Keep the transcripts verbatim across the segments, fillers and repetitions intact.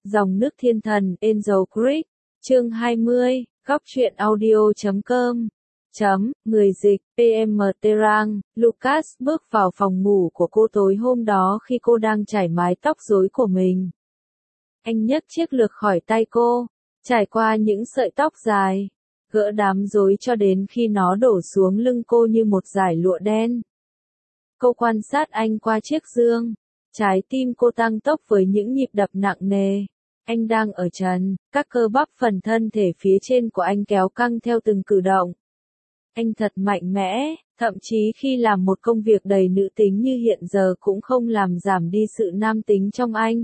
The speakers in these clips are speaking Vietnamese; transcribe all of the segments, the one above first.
Dòng nước thiên thần, Angel Creek, chương hai mươi, góc truyện audio chấm com. Chấm, người dịch, pê em Terang, Lucas bước vào phòng ngủ của cô tối hôm đó khi cô đang chải mái tóc rối của mình. Anh nhấc chiếc lược khỏi tay cô, trải qua những sợi tóc dài, gỡ đám rối cho đến khi nó đổ xuống lưng cô như một dải lụa đen. Cô quan sát anh qua chiếc gương, trái tim cô tăng tốc với những nhịp đập nặng nề. Anh đang ở trần, các cơ bắp phần thân thể phía trên của anh kéo căng theo từng cử động. Anh thật mạnh mẽ, thậm chí khi làm một công việc đầy nữ tính như hiện giờ cũng không làm giảm đi sự nam tính trong anh.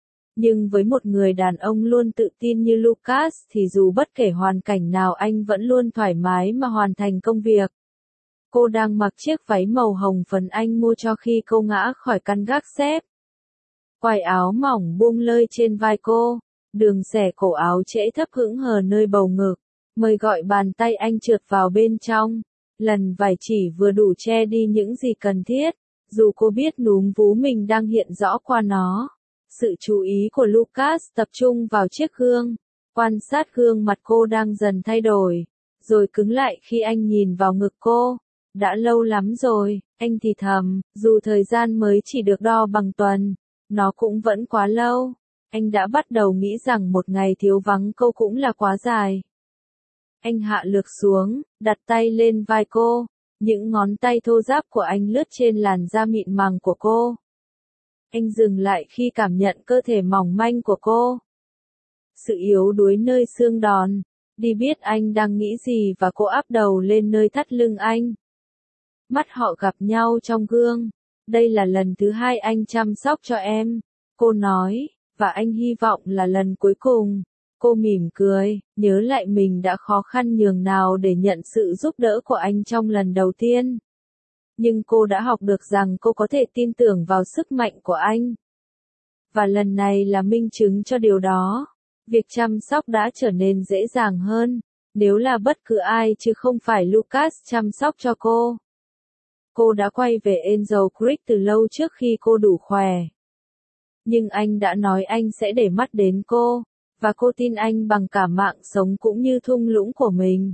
Nhưng với một người đàn ông luôn tự tin như Lucas thì dù bất kể hoàn cảnh nào anh vẫn luôn thoải mái mà hoàn thành công việc. Cô đang mặc chiếc váy màu hồng phấn anh mua cho khi cô ngã khỏi căn gác xếp. Quai áo mỏng buông lơi trên vai cô, đường xẻ cổ áo trễ thấp hững hờ nơi bầu ngực, mời gọi bàn tay anh trượt vào bên trong. Lần vải chỉ vừa đủ che đi những gì cần thiết, dù cô biết núm vú mình đang hiện rõ qua nó. Sự chú ý của Lucas tập trung vào chiếc gương, quan sát gương mặt cô đang dần thay đổi, rồi cứng lại khi anh nhìn vào ngực cô. Đã lâu lắm rồi, anh thì thầm, dù thời gian mới chỉ được đo bằng tuần, nó cũng vẫn quá lâu. Anh đã bắt đầu nghĩ rằng một ngày thiếu vắng cô cũng là quá dài. Anh hạ lược xuống, đặt tay lên vai cô, những ngón tay thô ráp của anh lướt trên làn da mịn màng của cô. Anh dừng lại khi cảm nhận cơ thể mỏng manh của cô. Sự yếu đuối nơi xương đòn, đi biết anh đang nghĩ gì và cô áp đầu lên nơi thắt lưng anh. Mắt họ gặp nhau trong gương. Đây là lần thứ hai anh chăm sóc cho em, cô nói, và anh hy vọng là lần cuối cùng. Cô mỉm cười, nhớ lại mình đã khó khăn nhường nào để nhận sự giúp đỡ của anh trong lần đầu tiên. Nhưng cô đã học được rằng cô có thể tin tưởng vào sức mạnh của anh. Và lần này là minh chứng cho điều đó. Việc chăm sóc đã trở nên dễ dàng hơn, nếu là bất cứ ai chứ không phải Lucas chăm sóc cho cô. Cô đã quay về Angel Creek từ lâu trước khi cô đủ khỏe. Nhưng anh đã nói anh sẽ để mắt đến cô, và cô tin anh bằng cả mạng sống cũng như thung lũng của mình.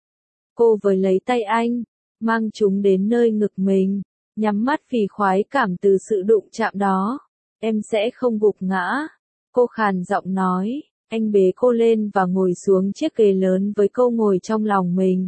Cô với lấy tay anh, mang chúng đến nơi ngực mình, nhắm mắt vì khoái cảm từ sự đụng chạm đó. Em sẽ không gục ngã, cô khàn giọng nói. Anh bế cô lên và ngồi xuống chiếc ghế lớn với cô ngồi trong lòng mình.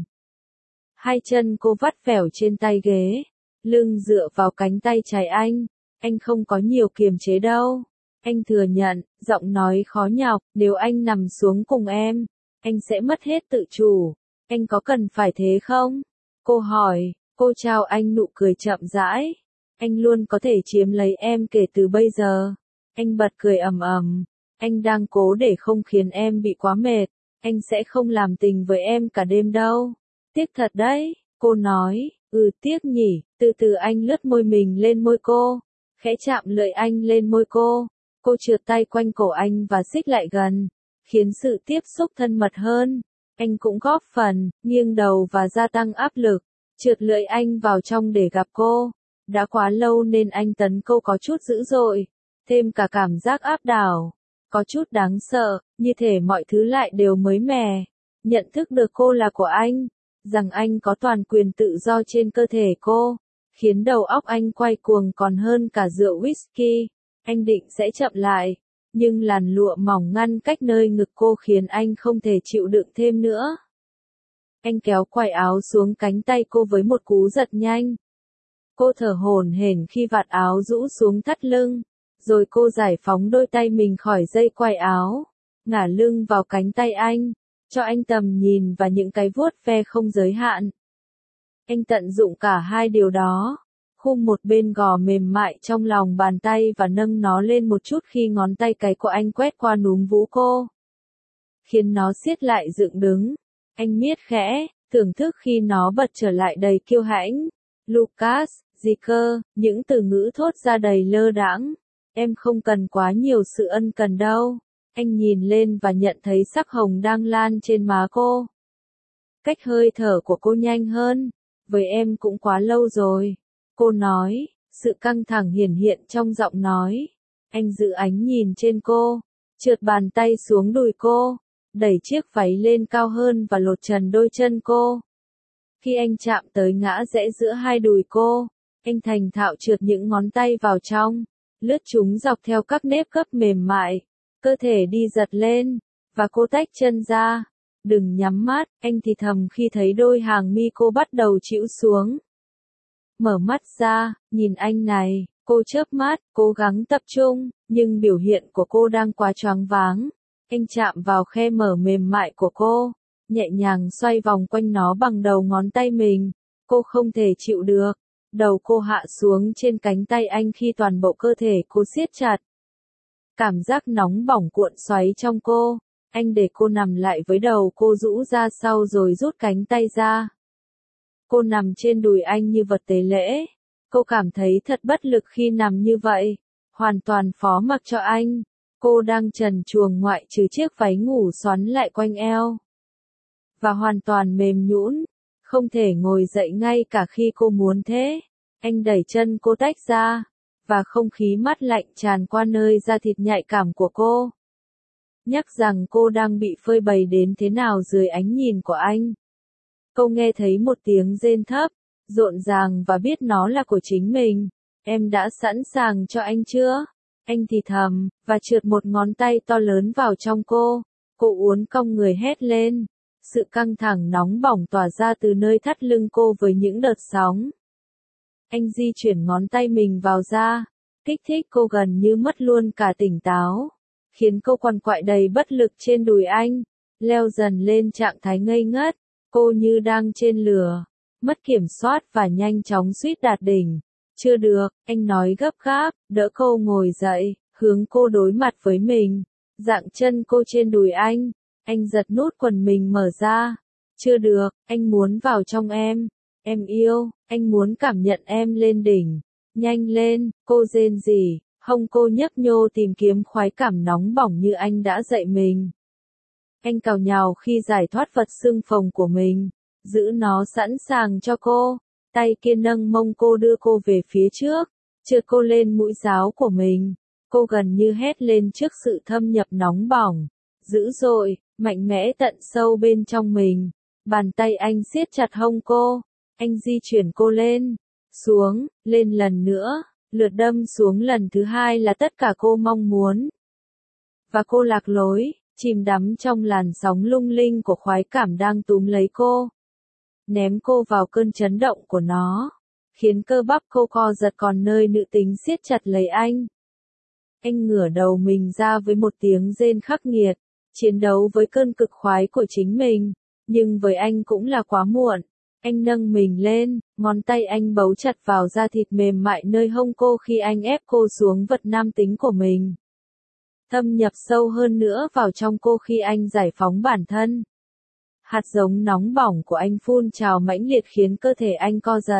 Hai chân cô vắt vẻo trên tay ghế, lưng dựa vào cánh tay trái anh. Anh không có nhiều kiềm chế đâu. Anh thừa nhận, giọng nói khó nhọc, nếu anh nằm xuống cùng em, anh sẽ mất hết tự chủ. Anh có cần phải thế không? Cô hỏi, cô trao anh nụ cười chậm rãi. Anh luôn có thể chiếm lấy em kể từ bây giờ. Anh bật cười ầm ầm. Anh đang cố để không khiến em bị quá mệt. Anh sẽ không làm tình với em cả đêm đâu. Tiếc thật đấy, cô nói. Ừ tiếc nhỉ. Từ từ anh lướt môi mình lên môi cô, khẽ chạm lưỡi anh lên môi cô. Cô trượt tay quanh cổ anh và xích lại gần, khiến sự tiếp xúc thân mật hơn. Anh cũng góp phần, nghiêng đầu và gia tăng áp lực, trượt lưỡi anh vào trong để gặp cô. Đã quá lâu nên anh tấn cô có chút dữ dội, thêm cả cảm giác áp đảo, có chút đáng sợ, như thể mọi thứ lại đều mới mẻ. Nhận thức được cô là của anh, rằng anh có toàn quyền tự do trên cơ thể cô, khiến đầu óc anh quay cuồng còn hơn cả rượu whisky. Anh định sẽ chậm lại, nhưng làn lụa mỏng ngăn cách nơi ngực cô khiến anh không thể chịu đựng thêm nữa. Anh kéo quai áo xuống cánh tay cô với một cú giật nhanh. Cô thở hổn hển khi vạt áo rũ xuống thắt lưng, rồi cô giải phóng đôi tay mình khỏi dây quai áo, ngả lưng vào cánh tay anh, cho anh tầm nhìn và những cái vuốt ve không giới hạn. Anh tận dụng cả hai điều đó. Khum một bên gò mềm mại trong lòng bàn tay và nâng nó lên một chút khi ngón tay cái của anh quét qua núm vú cô, khiến nó siết lại dựng đứng. Anh miết khẽ, thưởng thức khi nó bật trở lại đầy kiêu hãnh. Lucas, gì cơ, những từ ngữ thốt ra đầy lơ đãng. Em không cần quá nhiều sự ân cần đâu. Anh nhìn lên và nhận thấy sắc hồng đang lan trên má cô. Cách hơi thở của cô nhanh hơn. Với em cũng quá lâu rồi. Cô nói, sự căng thẳng hiển hiện trong giọng nói. Anh giữ ánh nhìn trên cô, trượt bàn tay xuống đùi cô, đẩy chiếc váy lên cao hơn và lột trần đôi chân cô. Khi anh chạm tới ngã rẽ giữa hai đùi cô, anh thành thạo trượt những ngón tay vào trong, lướt chúng dọc theo các nếp gấp mềm mại, cơ thể đi giật lên, và cô tách chân ra. Đừng nhắm mắt, anh thì thầm khi thấy đôi hàng mi cô bắt đầu chĩu xuống. Mở mắt ra, nhìn anh này, cô chớp mắt, cố gắng tập trung, nhưng biểu hiện của cô đang quá choáng váng. Anh chạm vào khe mở mềm mại của cô, nhẹ nhàng xoay vòng quanh nó bằng đầu ngón tay mình. Cô không thể chịu được. Đầu cô hạ xuống trên cánh tay anh khi toàn bộ cơ thể cô siết chặt. Cảm giác nóng bỏng cuộn xoáy trong cô. Anh để cô nằm lại với đầu cô rũ ra sau rồi rút cánh tay ra. Cô nằm trên đùi anh như vật tế lễ. Cô cảm thấy thật bất lực khi nằm như vậy, hoàn toàn phó mặc cho anh. Cô đang trần truồng ngoại trừ chiếc váy ngủ xoắn lại quanh eo. Và hoàn toàn mềm nhũn, không thể ngồi dậy ngay cả khi cô muốn thế. Anh đẩy chân cô tách ra, và không khí mát lạnh tràn qua nơi da thịt nhạy cảm của cô. Nhắc rằng cô đang bị phơi bày đến thế nào dưới ánh nhìn của anh. Cô nghe thấy một tiếng rên thấp, rộn ràng và biết nó là của chính mình. Em đã sẵn sàng cho anh chưa? Anh thì thầm, và trượt một ngón tay to lớn vào trong cô. Cô uốn cong người hét lên. Sự căng thẳng nóng bỏng tỏa ra từ nơi thắt lưng cô với những đợt sóng. Anh di chuyển ngón tay mình vào da, kích thích cô gần như mất luôn cả tỉnh táo, khiến cô quằn quại đầy bất lực trên đùi anh, leo dần lên trạng thái ngây ngất. Cô như đang trên lửa, mất kiểm soát và nhanh chóng suýt đạt đỉnh. Chưa được, anh nói gấp gáp, đỡ cô ngồi dậy, hướng cô đối mặt với mình, dạng chân cô trên đùi anh. Anh giật nút quần mình mở ra. Chưa được, anh muốn vào trong em. Em yêu, anh muốn cảm nhận em lên đỉnh. Nhanh lên, cô rên rỉ, hông cô nhấp nhô tìm kiếm khoái cảm nóng bỏng như anh đã dạy mình. Anh cào nhào khi giải thoát vật xương phồng của mình, giữ nó sẵn sàng cho cô. Tay kia nâng mông cô đưa cô về phía trước, trượt cô lên mũi giáo của mình. Cô gần như hét lên trước sự thâm nhập nóng bỏng, dữ dội, mạnh mẽ tận sâu bên trong mình. Bàn tay anh siết chặt hông cô, anh di chuyển cô lên, xuống, lên lần nữa, lượt đâm xuống lần thứ hai là tất cả cô mong muốn. Và cô lạc lối, chìm đắm trong làn sóng lung linh của khoái cảm đang túm lấy cô. Ném cô vào cơn chấn động của nó, khiến cơ bắp cô co giật còn nơi nữ tính siết chặt lấy anh. Anh ngửa đầu mình ra với một tiếng rên khắc nghiệt, chiến đấu với cơn cực khoái của chính mình, nhưng với anh cũng là quá muộn. Anh nâng mình lên, ngón tay anh bấu chặt vào da thịt mềm mại nơi hông cô khi anh ép cô xuống vật nam tính của mình. Thâm nhập sâu hơn nữa vào trong cô khi anh giải phóng bản thân. Hạt giống nóng bỏng của anh phun trào mãnh liệt khiến cơ thể anh co giật.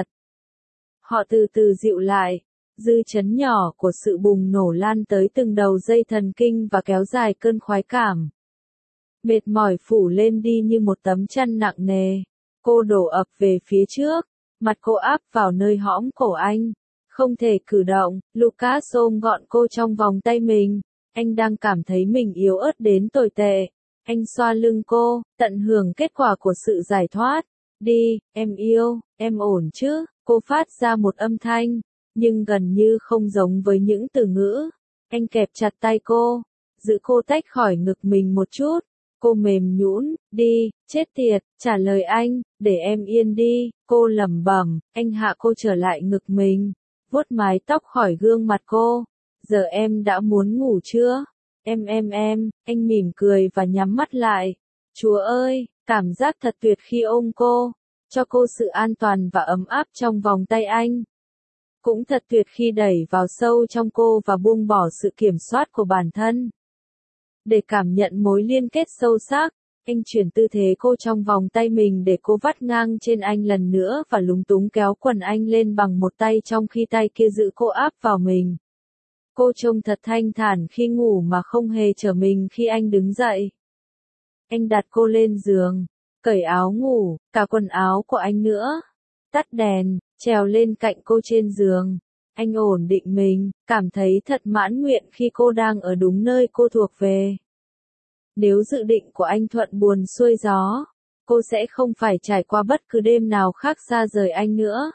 Họ từ từ dịu lại, dư chấn nhỏ của sự bùng nổ lan tới từng đầu dây thần kinh và kéo dài cơn khoái cảm. Mệt mỏi phủ lên đi như một tấm chăn nặng nề. Cô đổ ập về phía trước, mặt cô áp vào nơi hõm cổ anh. Không thể cử động, Lucas ôm gọn cô trong vòng tay mình. Anh đang cảm thấy mình yếu ớt đến tồi tệ. Anh xoa lưng cô, tận hưởng kết quả của sự giải thoát. Đi, em yêu, em ổn chứ? Cô phát ra một âm thanh, nhưng gần như không giống với những từ ngữ. Anh kẹp chặt tay cô, giữ cô tách khỏi ngực mình một chút. Cô mềm nhũn, đi, chết tiệt, trả lời anh, để em yên đi. Cô lẩm bẩm, anh hạ cô trở lại ngực mình, vuốt mái tóc khỏi gương mặt cô. Giờ em đã muốn ngủ chưa? Em em em, anh mỉm cười và nhắm mắt lại. Chúa ơi, cảm giác thật tuyệt khi ôm cô, cho cô sự an toàn và ấm áp trong vòng tay anh. Cũng thật tuyệt khi đẩy vào sâu trong cô và buông bỏ sự kiểm soát của bản thân. Để cảm nhận mối liên kết sâu sắc, anh chuyển tư thế cô trong vòng tay mình để cô vắt ngang trên anh lần nữa và lúng túng kéo quần anh lên bằng một tay trong khi tay kia giữ cô áp vào mình. Cô trông thật thanh thản khi ngủ mà không hề trở mình khi anh đứng dậy. Anh đặt cô lên giường, cởi áo ngủ, cả quần áo của anh nữa. Tắt đèn, trèo lên cạnh cô trên giường. Anh ổn định mình, cảm thấy thật mãn nguyện khi cô đang ở đúng nơi cô thuộc về. Nếu dự định của anh thuận buồm xuôi gió, cô sẽ không phải trải qua bất cứ đêm nào khác xa rời anh nữa.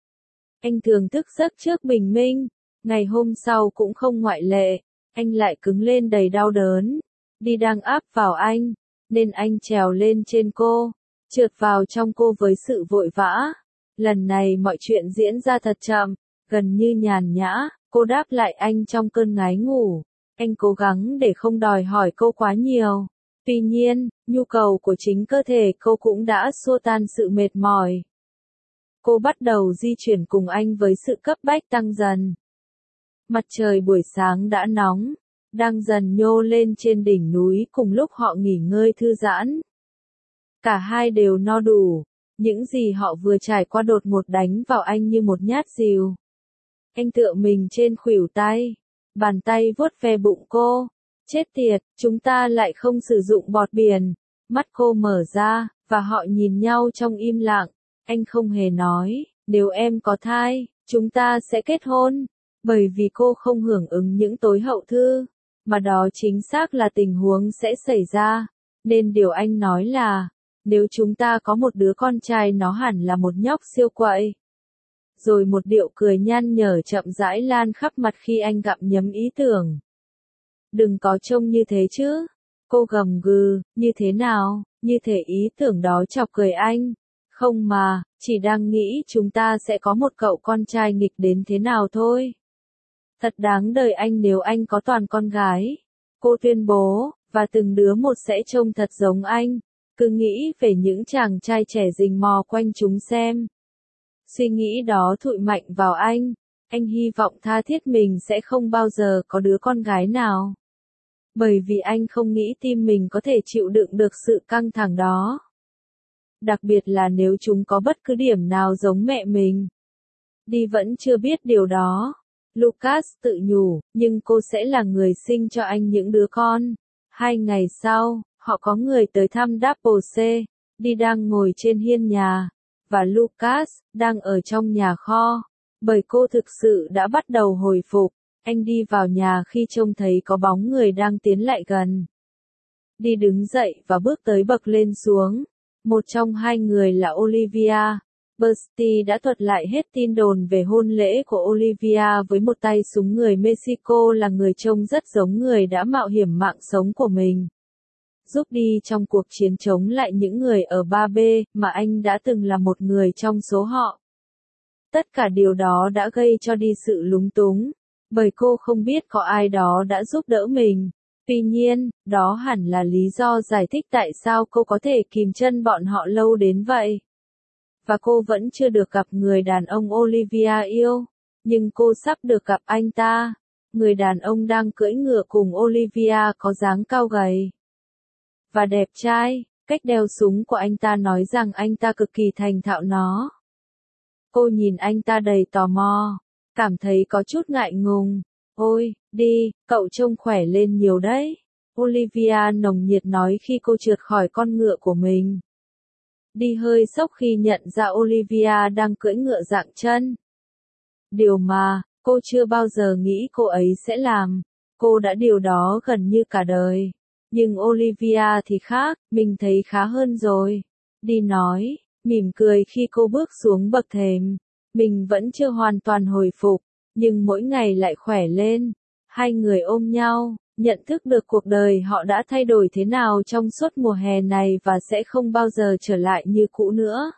Anh thường thức giấc trước bình minh, ngày hôm sau cũng không ngoại lệ, anh lại cứng lên đầy đau đớn. Đi đang áp vào anh, nên anh trèo lên trên cô, trượt vào trong cô với sự vội vã. Lần này mọi chuyện diễn ra thật chậm, gần như nhàn nhã, cô đáp lại anh trong cơn ngái ngủ. Anh cố gắng để không đòi hỏi cô quá nhiều. Tuy nhiên, nhu cầu của chính cơ thể cô cũng đã xua tan sự mệt mỏi. Cô bắt đầu di chuyển cùng anh với sự cấp bách tăng dần. Mặt trời buổi sáng đã nóng, đang dần nhô lên trên đỉnh núi cùng lúc họ nghỉ ngơi thư giãn. Cả hai đều no đủ, những gì họ vừa trải qua đột ngột đánh vào anh như một nhát dìu. Anh tựa mình trên khuỷu tay, bàn tay vuốt ve bụng cô. Chết tiệt, chúng ta lại không sử dụng bọt biển. Mắt cô mở ra, và họ nhìn nhau trong im lặng. Anh không hề nói, nếu em có thai, chúng ta sẽ kết hôn. Bởi vì cô không hưởng ứng những tối hậu thư, mà đó chính xác là tình huống sẽ xảy ra. Nên điều anh nói là, nếu chúng ta có một đứa con trai nó hẳn là một nhóc siêu quậy. Rồi một điệu cười nhăn nhở chậm rãi lan khắp mặt khi anh gặm nhấm ý tưởng. Đừng có trông như thế chứ. Cô gầm gừ, như thế nào, như thể ý tưởng đó chọc cười anh. Không mà, chỉ đang nghĩ chúng ta sẽ có một cậu con trai nghịch đến thế nào thôi. Thật đáng đời anh nếu anh có toàn con gái. Cô tuyên bố, và từng đứa một sẽ trông thật giống anh. Cứ nghĩ về những chàng trai trẻ rình mò quanh chúng xem. Suy nghĩ đó thụi mạnh vào anh. Anh hy vọng tha thiết mình sẽ không bao giờ có đứa con gái nào. Bởi vì anh không nghĩ tim mình có thể chịu đựng được sự căng thẳng đó. Đặc biệt là nếu chúng có bất cứ điểm nào giống mẹ mình. Đi vẫn chưa biết điều đó. Lucas tự nhủ, nhưng cô sẽ là người sinh cho anh những đứa con. Hai ngày sau, họ có người tới thăm Double C. Đi đang ngồi trên hiên nhà. Và Lucas, đang ở trong nhà kho. Bởi cô thực sự đã bắt đầu hồi phục. Anh đi vào nhà khi trông thấy có bóng người đang tiến lại gần. Đi đứng dậy và bước tới bậc lên xuống. Một trong hai người là Olivia. Bertie đã thuật lại hết tin đồn về hôn lễ của Olivia với một tay súng người Mexico là người trông rất giống người đã mạo hiểm mạng sống của mình. Giúp đi trong cuộc chiến chống lại những người ở ba B mà anh đã từng là một người trong số họ. Tất cả điều đó đã gây cho đi sự lúng túng. Bởi cô không biết có ai đó đã giúp đỡ mình. Tuy nhiên, đó hẳn là lý do giải thích tại sao cô có thể kìm chân bọn họ lâu đến vậy. Và cô vẫn chưa được gặp người đàn ông Olivia yêu. Nhưng cô sắp được gặp anh ta. Người đàn ông đang cưỡi ngựa cùng Olivia có dáng cao gầy. Và đẹp trai, cách đeo súng của anh ta nói rằng anh ta cực kỳ thành thạo nó. Cô nhìn anh ta đầy tò mò. Cảm thấy có chút ngại ngùng. Ôi, đi, cậu trông khỏe lên nhiều đấy. Olivia nồng nhiệt nói khi cô trượt khỏi con ngựa của mình. Đi hơi sốc khi nhận ra Olivia đang cưỡi ngựa dạng chân. Điều mà, cô chưa bao giờ nghĩ cô ấy sẽ làm. Cô đã điều đó gần như cả đời. Nhưng Olivia thì khác, mình thấy khá hơn rồi. Đi nói, mỉm cười khi cô bước xuống bậc thềm. Mình vẫn chưa hoàn toàn hồi phục, nhưng mỗi ngày lại khỏe lên. Hai người ôm nhau, nhận thức được cuộc đời họ đã thay đổi thế nào trong suốt mùa hè này và sẽ không bao giờ trở lại như cũ nữa.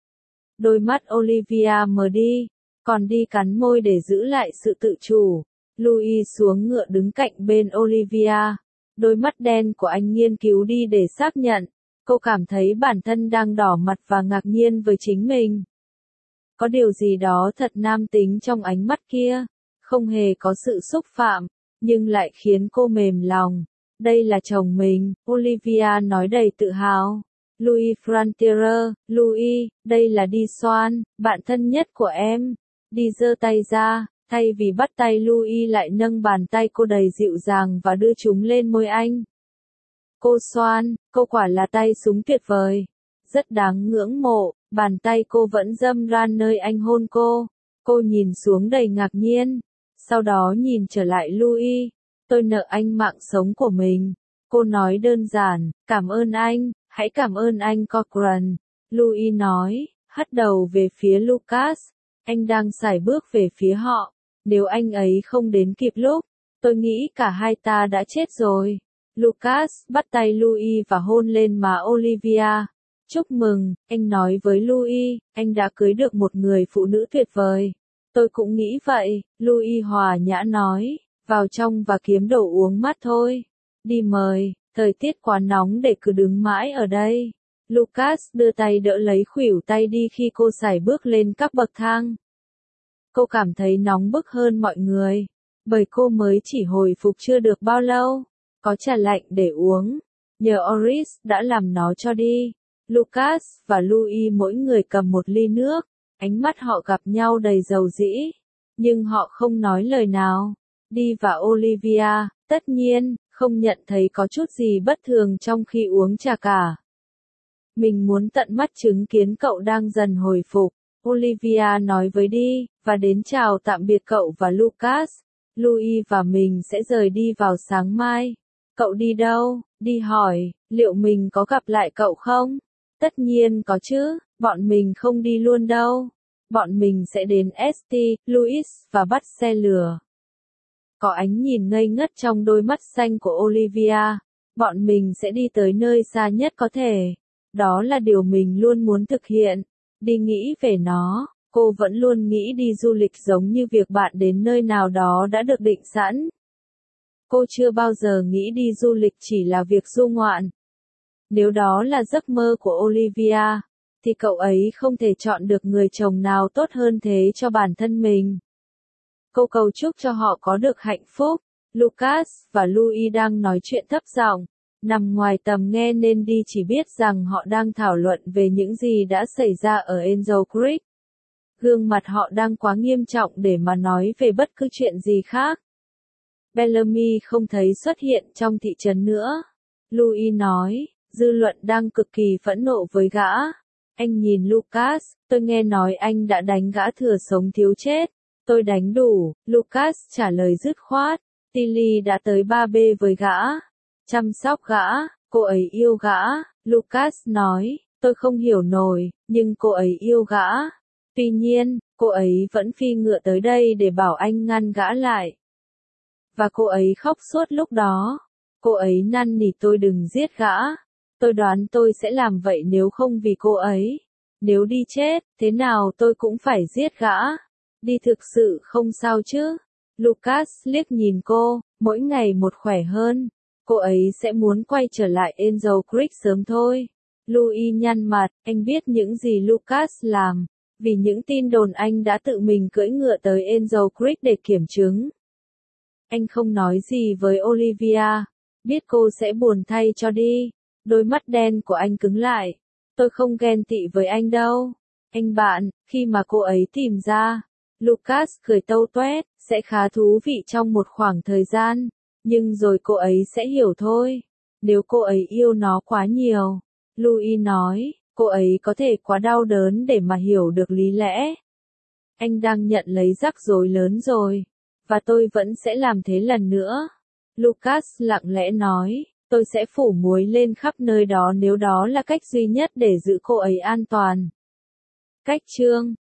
Đôi mắt Olivia mờ đi, còn đi cắn môi để giữ lại sự tự chủ. Louis xuống ngựa đứng cạnh bên Olivia. Đôi mắt đen của anh nghiên cứu đi để xác nhận. Cô cảm thấy bản thân đang đỏ mặt và ngạc nhiên với chính mình. Có điều gì đó thật nam tính trong ánh mắt kia, không hề có sự xúc phạm, nhưng lại khiến cô mềm lòng. Đây là chồng mình, Olivia nói đầy tự hào. Louis Frontier, Louis, đây là Đi Xoan, bạn thân nhất của em. Đi giơ tay ra, thay vì bắt tay Louis lại nâng bàn tay cô đầy dịu dàng và đưa chúng lên môi anh. Cô Xoan, cô quả là tay súng tuyệt vời. Rất đáng ngưỡng mộ, bàn tay cô vẫn dâm ran nơi anh hôn cô. Cô nhìn xuống đầy ngạc nhiên, sau đó nhìn trở lại Louis. Tôi nợ anh mạng sống của mình. Cô nói đơn giản, cảm ơn anh, hãy cảm ơn anh Cochran. Louis nói, hất đầu về phía Lucas. Anh đang sải bước về phía họ. Nếu anh ấy không đến kịp lúc, tôi nghĩ cả hai ta đã chết rồi. Lucas bắt tay Louis và hôn lên má Olivia. Chúc mừng, anh nói với Louis, anh đã cưới được một người phụ nữ tuyệt vời. Tôi cũng nghĩ vậy, Louis hòa nhã nói, vào trong và kiếm đồ uống mát thôi. Đi mời, thời tiết quá nóng để cứ đứng mãi ở đây. Lucas đưa tay đỡ lấy khuỷu tay đi khi cô sải bước lên các bậc thang. Cô cảm thấy nóng bức hơn mọi người, bởi cô mới chỉ hồi phục chưa được bao lâu. Có trà lạnh để uống, nhờ Oris đã làm nó cho đi. Lucas và Louis mỗi người cầm một ly nước, ánh mắt họ gặp nhau đầy dầu dĩ, nhưng họ không nói lời nào. Đi và Olivia, tất nhiên, không nhận thấy có chút gì bất thường trong khi uống trà cả. Mình muốn tận mắt chứng kiến cậu đang dần hồi phục, Olivia nói với Đi, và đến chào tạm biệt cậu và Lucas. Louis và mình sẽ rời đi vào sáng mai. Cậu đi đâu? Đi hỏi, liệu mình có gặp lại cậu không? Tất nhiên có chứ, bọn mình không đi luôn đâu. Bọn mình sẽ đến Saint Louis và bắt xe lửa. Có ánh nhìn ngây ngất trong đôi mắt xanh của Olivia. Bọn mình sẽ đi tới nơi xa nhất có thể. Đó là điều mình luôn muốn thực hiện. Đi nghĩ về nó, cô vẫn luôn nghĩ đi du lịch giống như việc bạn đến nơi nào đó đã được định sẵn. Cô chưa bao giờ nghĩ đi du lịch chỉ là việc du ngoạn. Nếu đó là giấc mơ của Olivia, thì cậu ấy không thể chọn được người chồng nào tốt hơn thế cho bản thân mình. Cô cầu chúc cho họ có được hạnh phúc. Lucas và Louis đang nói chuyện thấp giọng, nằm ngoài tầm nghe nên Đi chỉ biết rằng họ đang thảo luận về những gì đã xảy ra ở Angel Creek. Gương mặt họ đang quá nghiêm trọng để mà nói về bất cứ chuyện gì khác. Bellamy không thấy xuất hiện trong thị trấn nữa. Louis nói, dư luận đang cực kỳ phẫn nộ với gã. Anh nhìn Lucas, tôi nghe nói anh đã đánh gã thừa sống thiếu chết. Tôi đánh đủ, Lucas trả lời dứt khoát. Tilly đã tới ba B với gã. Chăm sóc gã, cô ấy yêu gã. Lucas nói, tôi không hiểu nổi, nhưng cô ấy yêu gã. Tuy nhiên, cô ấy vẫn phi ngựa tới đây để bảo anh ngăn gã lại. Và cô ấy khóc suốt lúc đó. Cô ấy năn nỉ tôi đừng giết gã. Tôi đoán tôi sẽ làm vậy nếu không vì cô ấy. Nếu Đi chết, thế nào tôi cũng phải giết gã. Đi thực sự không sao chứ. Lucas liếc nhìn cô, mỗi ngày một khỏe hơn. Cô ấy sẽ muốn quay trở lại Angel Creek sớm thôi. Louis nhăn mặt, anh biết những gì Lucas làm. Vì những tin đồn anh đã tự mình cưỡi ngựa tới Angel Creek để kiểm chứng. Anh không nói gì với Olivia. Biết cô sẽ buồn thay cho Đi. Đôi mắt đen của anh cứng lại. Tôi không ghen tị với anh đâu. Anh bạn, khi mà cô ấy tìm ra. Lucas cười tâu toét, sẽ khá thú vị trong một khoảng thời gian. Nhưng rồi cô ấy sẽ hiểu thôi. Nếu cô ấy yêu nó quá nhiều. Louis nói, cô ấy có thể quá đau đớn để mà hiểu được lý lẽ. Anh đang nhận lấy rắc rối lớn rồi. Và tôi vẫn sẽ làm thế lần nữa. Lucas lặng lẽ nói, tôi sẽ phủ muối lên khắp nơi đó nếu đó là cách duy nhất để giữ cô ấy an toàn. Cách chương